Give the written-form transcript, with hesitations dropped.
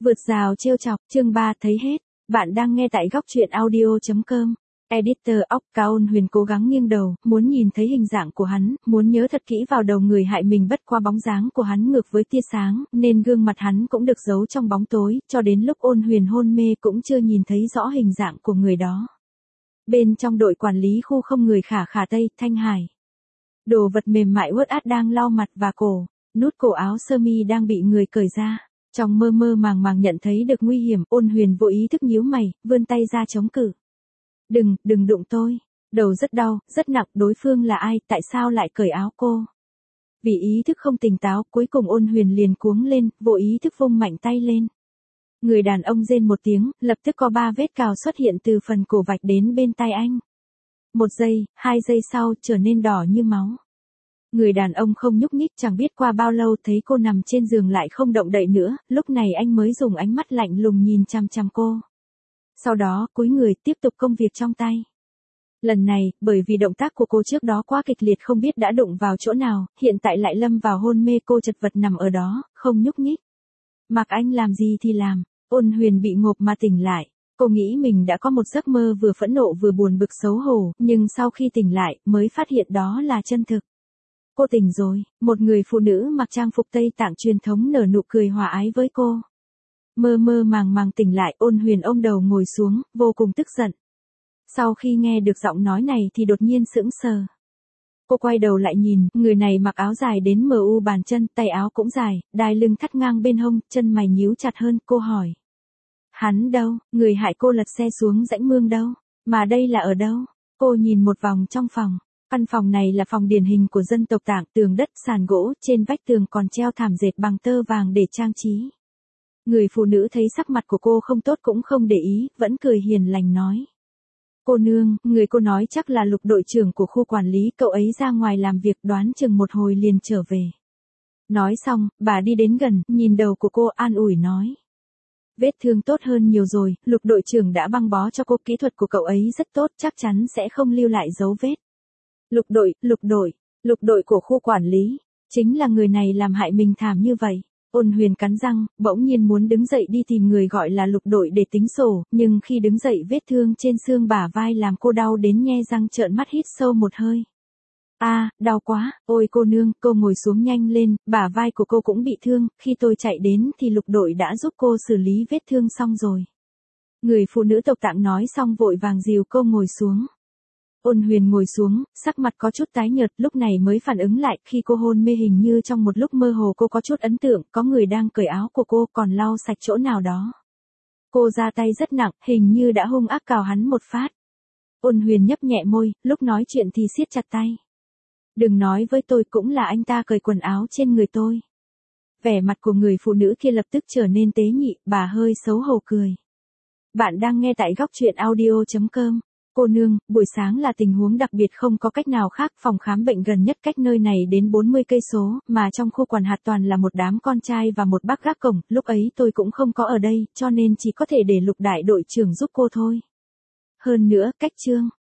Vượt rào trêu chọc, chương 3 thấy hết. Bạn đang nghe tại góc truyện audio.com. Editor óc Cao Ôn Huyền cố gắng nghiêng đầu, muốn nhìn thấy hình dạng của hắn, muốn nhớ thật kỹ vào đầu người hại mình bất qua bóng dáng của hắn ngược với tia sáng, nên gương mặt hắn cũng được giấu trong bóng tối, cho đến lúc Ôn Huyền hôn mê cũng chưa nhìn thấy rõ hình dạng của người đó. Bên trong đội quản lý khu không người Khả Khả Tây, Thanh Hải. Đồ vật mềm mại uất át đang lau mặt và cổ, nút cổ áo sơ mi đang bị người cởi ra. Trong mơ mơ màng màng nhận thấy được nguy hiểm, Ôn Huyền vô ý thức nhíu mày, vươn tay ra chống cự. Đừng đụng tôi. Đầu rất đau, rất nặng, đối phương là ai, tại sao lại cởi áo cô? Vì ý thức không tỉnh táo, cuối cùng Ôn Huyền liền cuống lên, vô ý thức vung mạnh tay lên. Người đàn ông rên một tiếng, lập tức có 3 vết cào xuất hiện từ phần cổ vạch đến bên tay anh. 1 giây, 2 giây sau, trở nên đỏ như máu. Người đàn ông không nhúc nhích, chẳng biết qua bao lâu thấy cô nằm trên giường lại không động đậy nữa, lúc này anh mới dùng ánh mắt lạnh lùng nhìn chằm chằm cô. Sau đó, cúi người tiếp tục công việc trong tay. Lần này, bởi vì động tác của cô trước đó quá kịch liệt không biết đã đụng vào chỗ nào, hiện tại lại lâm vào hôn mê, cô chật vật nằm ở đó, không nhúc nhích. Mặc anh làm gì thì làm. Ôn Huyền bị ngộp mà tỉnh lại. Cô nghĩ mình đã có một giấc mơ vừa phẫn nộ vừa buồn bực xấu hổ, nhưng sau khi tỉnh lại, mới phát hiện đó là chân thực. Cô tỉnh rồi, một người phụ nữ mặc trang phục Tây Tạng truyền thống nở nụ cười hòa ái với cô. Mơ mơ màng màng tỉnh lại, Ôn Huyền ôm đầu ngồi xuống, vô cùng tức giận. Sau khi nghe được giọng nói này thì đột nhiên sững sờ. Cô quay đầu lại nhìn, người này mặc áo dài đến mu bàn chân, tay áo cũng dài, đai lưng thắt ngang bên hông, chân mày nhíu chặt hơn, cô hỏi. Hắn đâu, người hại cô lật xe xuống rãnh mương đâu, mà đây là ở đâu? Cô nhìn một vòng trong phòng. Căn phòng này là phòng điển hình của dân tộc Tạng, tường đất, sàn gỗ, trên vách tường còn treo thảm dệt bằng tơ vàng để trang trí. Người phụ nữ thấy sắc mặt của cô không tốt cũng không để ý, vẫn cười hiền lành nói. Cô nương, người cô nói chắc là Lục đội trưởng của khu quản lý, cậu ấy ra ngoài làm việc đoán chừng một hồi liền trở về. Nói xong, bà đi đến gần, nhìn đầu của cô an ủi nói. Vết thương tốt hơn nhiều rồi, Lục đội trưởng đã băng bó cho cô, kỹ thuật của cậu ấy rất tốt, chắc chắn sẽ không lưu lại dấu vết. Lục đội của khu quản lý, chính là người này làm hại mình thảm như vậy. Ôn Huyền cắn răng, bỗng nhiên muốn đứng dậy đi tìm người gọi là Lục đội để tính sổ, nhưng khi đứng dậy vết thương trên xương bả vai làm cô đau đến nhe răng trợn mắt hít sâu một hơi. Đau quá, ôi cô nương, cô ngồi xuống nhanh lên, bả vai của cô cũng bị thương, khi tôi chạy đến thì Lục đội đã giúp cô xử lý vết thương xong rồi. Người phụ nữ tộc Tạng nói xong vội vàng dìu cô ngồi xuống. Ôn Huyền ngồi xuống, sắc mặt có chút tái nhợt, lúc này mới phản ứng lại, khi cô hôn mê hình như trong một lúc mơ hồ cô có chút ấn tượng, có người đang cởi áo của cô còn lau sạch chỗ nào đó. Cô ra tay rất nặng, hình như đã hung ác cào hắn một phát. Ôn Huyền nhấp nhẹ môi, lúc nói chuyện thì siết chặt tay. Đừng nói với tôi, cũng là anh ta cởi quần áo trên người tôi. Vẻ mặt của người phụ nữ kia lập tức trở nên tế nhị, bà hơi xấu hổ cười. Bạn đang nghe tại góc truyện audio.com. Cô nương, buổi sáng là tình huống đặc biệt không có cách nào khác, phòng khám bệnh gần nhất cách nơi này đến 40 cây số, mà trong khu quản hạt toàn là một đám con trai và một bác gác cổng, lúc ấy tôi cũng không có ở đây, cho nên chỉ có thể để Lục đại đội trưởng giúp cô thôi. Hơn nữa, cách Trương